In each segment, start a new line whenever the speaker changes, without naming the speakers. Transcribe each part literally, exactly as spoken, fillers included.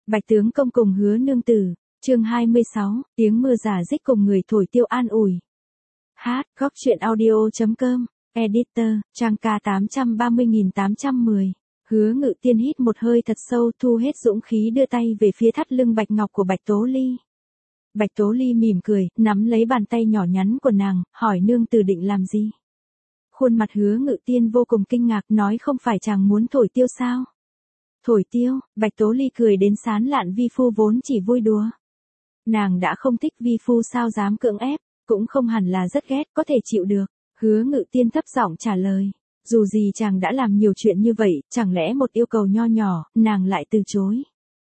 Bạch tướng công cùng Hứa nương tử, chương hai mươi sáu, tiếng mưa giả dích cùng người thổi tiêu an ủi. Hát, góc truyện audio.com, editor, trang ca tám trăm ba mươi nghìn tám trăm mười. Hứa Ngự Tiên hít một hơi thật sâu, thu hết dũng khí đưa tay về phía thắt lưng bạch ngọc của Bạch Tố Ly. Bạch Tố Ly mỉm cười, nắm lấy bàn tay nhỏ nhắn của nàng, hỏi nương tử định làm gì? Khuôn mặt Hứa Ngự Tiên vô cùng kinh ngạc, nói không phải chàng muốn thổi tiêu sao? Thổi tiêu, Bạch Tố Ly cười đến sán lạn, vi phu vốn chỉ vui đùa. Nàng đã không thích, vi phu sao dám cưỡng ép, cũng không hẳn là rất ghét, có thể chịu được. Hứa Ngự Tiên thấp giọng trả lời, dù gì chàng đã làm nhiều chuyện như vậy, chẳng lẽ một yêu cầu nho nhỏ, nàng lại từ chối.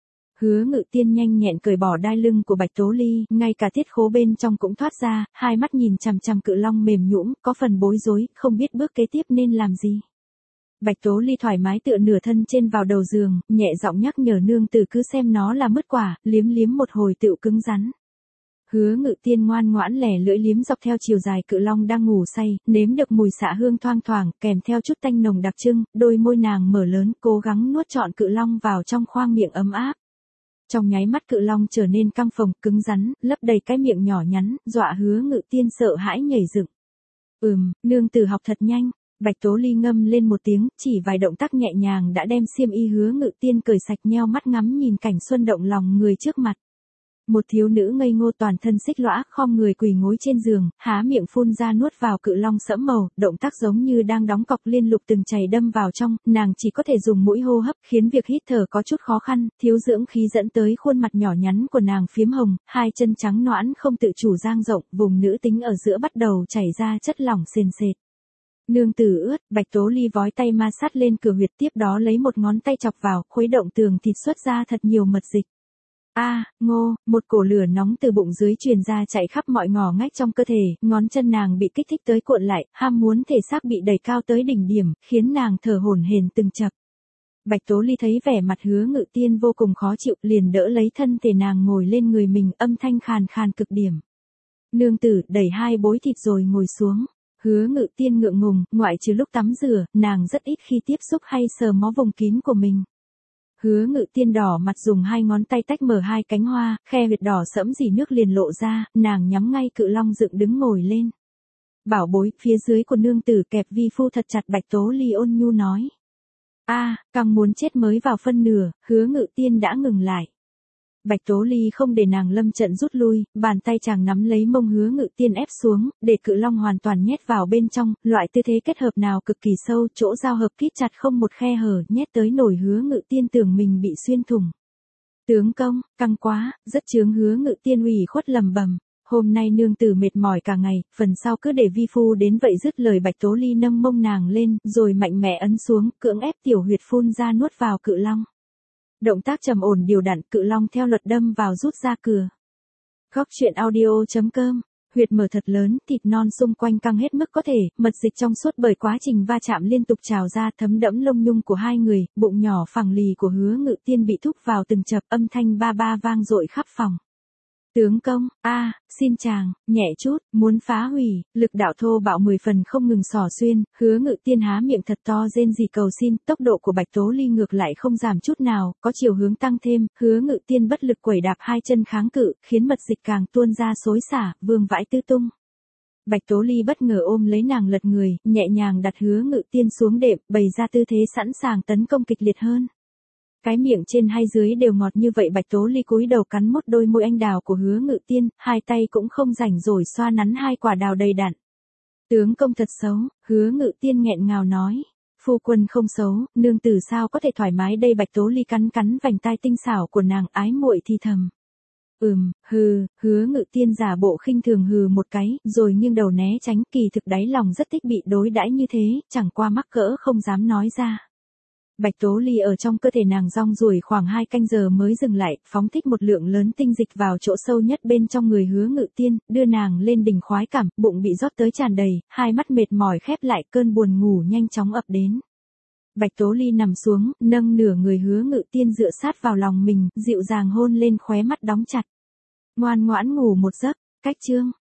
Hứa Ngự Tiên nhanh nhẹn cởi bỏ đai lưng của Bạch Tố Ly, ngay cả thiết khố bên trong cũng thoát ra, hai mắt nhìn chằm chằm cự long mềm nhũn, có phần bối rối, không biết bước kế tiếp nên làm gì. Bạch Tố Ly thoải mái tựa nửa thân trên vào đầu giường, nhẹ giọng nhắc nhở nương tử cứ xem nó là mứt quả, liếm liếm một hồi tựu cứng rắn. Hứa Ngự Tiên ngoan ngoãn lẻ lưỡi liếm dọc theo chiều dài cự long đang ngủ say, nếm được mùi xạ hương thoang thoảng, kèm theo chút tanh nồng đặc trưng, đôi môi nàng mở lớn, cố gắng nuốt trọn cự long vào trong khoang miệng ấm áp. Trong nháy mắt cự long trở nên căng phồng, cứng rắn, lấp đầy cái miệng nhỏ nhắn, dọa Hứa Ngự Tiên sợ hãi nhảy dựng. Ừm, nương tử học thật nhanh. Bạch Tố Ly ngâm lên một tiếng, chỉ vài động tác nhẹ nhàng đã đem xiêm y Hứa Ngự Tiên cởi sạch, nheo mắt ngắm nhìn cảnh xuân động lòng người trước mặt. Một thiếu nữ ngây ngô toàn thân xích lõa, khom người quỳ gối trên giường, há miệng phun ra nuốt vào cự long sẫm màu, động tác giống như đang đóng cọc liên lục từng chày đâm vào trong, nàng chỉ có thể dùng mũi hô hấp, khiến việc hít thở có chút khó khăn, thiếu dưỡng khí dẫn tới khuôn mặt nhỏ nhắn của nàng phiếm hồng, hai chân trắng nõn không tự chủ dang rộng, vùng nữ tính ở giữa bắt đầu chảy ra chất lỏng sền sệt. Nương tử ướt, Bạch Tố Ly vói tay ma sát lên cửa huyệt, tiếp đó lấy một ngón tay chọc vào, khuấy động tường thịt xuất ra thật nhiều mật dịch. A, à, ngô, một cổ lửa nóng từ bụng dưới truyền ra chạy khắp mọi ngõ ngách trong cơ thể, ngón chân nàng bị kích thích tới cuộn lại, ham muốn thể xác bị đẩy cao tới đỉnh điểm, khiến nàng thở hổn hển từng chập. Bạch Tố Ly thấy vẻ mặt Hứa Ngự Tiên vô cùng khó chịu, liền đỡ lấy thân thể nàng ngồi lên người mình, âm thanh khàn khàn cực điểm. Nương tử, đẩy hai bối thịt rồi ngồi xuống. Hứa Ngự Tiên ngượng ngùng, ngoại trừ lúc tắm rửa, nàng rất ít khi tiếp xúc hay sờ mó vùng kín của mình. Hứa Ngự Tiên đỏ mặt dùng hai ngón tay tách mở hai cánh hoa, khe huyệt đỏ sẫm dì nước liền lộ ra, nàng nhắm ngay cự long dựng đứng ngồi lên. Bảo bối, phía dưới của nương tử kẹp vi phu thật chặt, Bạch Tố Ly ôn nhu nói. A, à, càng muốn chết mới vào phân nửa, Hứa Ngự Tiên đã ngừng lại. Bạch Tố Ly không để nàng lâm trận rút lui, bàn tay chàng nắm lấy mông Hứa Ngự Tiên ép xuống, để cự long hoàn toàn nhét vào bên trong, loại tư thế kết hợp nào cực kỳ sâu, chỗ giao hợp kít chặt không một khe hở, nhét tới nổi Hứa Ngự Tiên tưởng mình bị xuyên thủng. Tướng công, căng quá, rất chướng. Hứa Ngự Tiên ủy khuất lầm bầm, hôm nay nương tử mệt mỏi cả ngày, phần sau cứ để vi phu đến vậy. Dứt lời Bạch Tố Ly nâng mông nàng lên, rồi mạnh mẽ ấn xuống, cưỡng ép tiểu huyệt phun ra nuốt vào cự long. Động tác trầm ổn điều đặn, cự long theo luật đâm vào rút ra cửa. Góc truyện audio.com, huyệt mở thật lớn, thịt non xung quanh căng hết mức có thể, mật dịch trong suốt bởi quá trình va chạm liên tục trào ra, thấm đẫm lông nhung của hai người, bụng nhỏ phẳng lì của Hứa Ngự Tiên bị thúc vào từng chập, âm thanh ba ba vang dội khắp phòng. Tướng công, a, à, xin chàng, nhẹ chút, muốn phá hủy, lực đạo thô bạo mười phần không ngừng xỏ xuyên, Hứa Ngự Tiên há miệng thật to rên rỉ cầu xin, tốc độ của Bạch Tố Ly ngược lại không giảm chút nào, có chiều hướng tăng thêm, Hứa Ngự Tiên bất lực quẩy đạp hai chân kháng cự, khiến mật dịch càng tuôn ra xối xả, vương vãi tứ tung. Bạch Tố Ly bất ngờ ôm lấy nàng lật người, nhẹ nhàng đặt Hứa Ngự Tiên xuống đệm, bày ra tư thế sẵn sàng tấn công kịch liệt hơn. Cái miệng trên hay dưới đều ngọt như vậy. Bạch Tố Ly cúi đầu cắn mút đôi môi anh đào của Hứa Ngự Tiên, hai tay cũng không rảnh rồi xoa nắn hai quả đào đầy đặn. Tướng công thật xấu, Hứa Ngự Tiên nghẹn ngào nói. Phu quân không xấu, nương tử sao có thể thoải mái đây. Bạch Tố Ly cắn cắn vành tai tinh xảo của nàng, ái muội thì thầm. Ừm, hừ, Hứa Ngự Tiên giả bộ khinh thường hừ một cái, rồi nghiêng đầu né tránh, kỳ thực đáy lòng rất thích bị đối đãi như thế, chẳng qua mắc cỡ không dám nói ra. Bạch Tố Ly ở trong cơ thể nàng rong ruổi khoảng hai canh giờ mới dừng lại, phóng thích một lượng lớn tinh dịch vào chỗ sâu nhất bên trong người Hứa Ngự Tiên, đưa nàng lên đỉnh khoái cảm, bụng bị rót tới tràn đầy, hai mắt mệt mỏi khép lại, cơn buồn ngủ nhanh chóng ập đến. Bạch Tố Ly nằm xuống, nâng nửa người Hứa Ngự Tiên dựa sát vào lòng mình, dịu dàng hôn lên khóe mắt đóng chặt. Ngoan ngoãn ngủ một giấc, cách chương.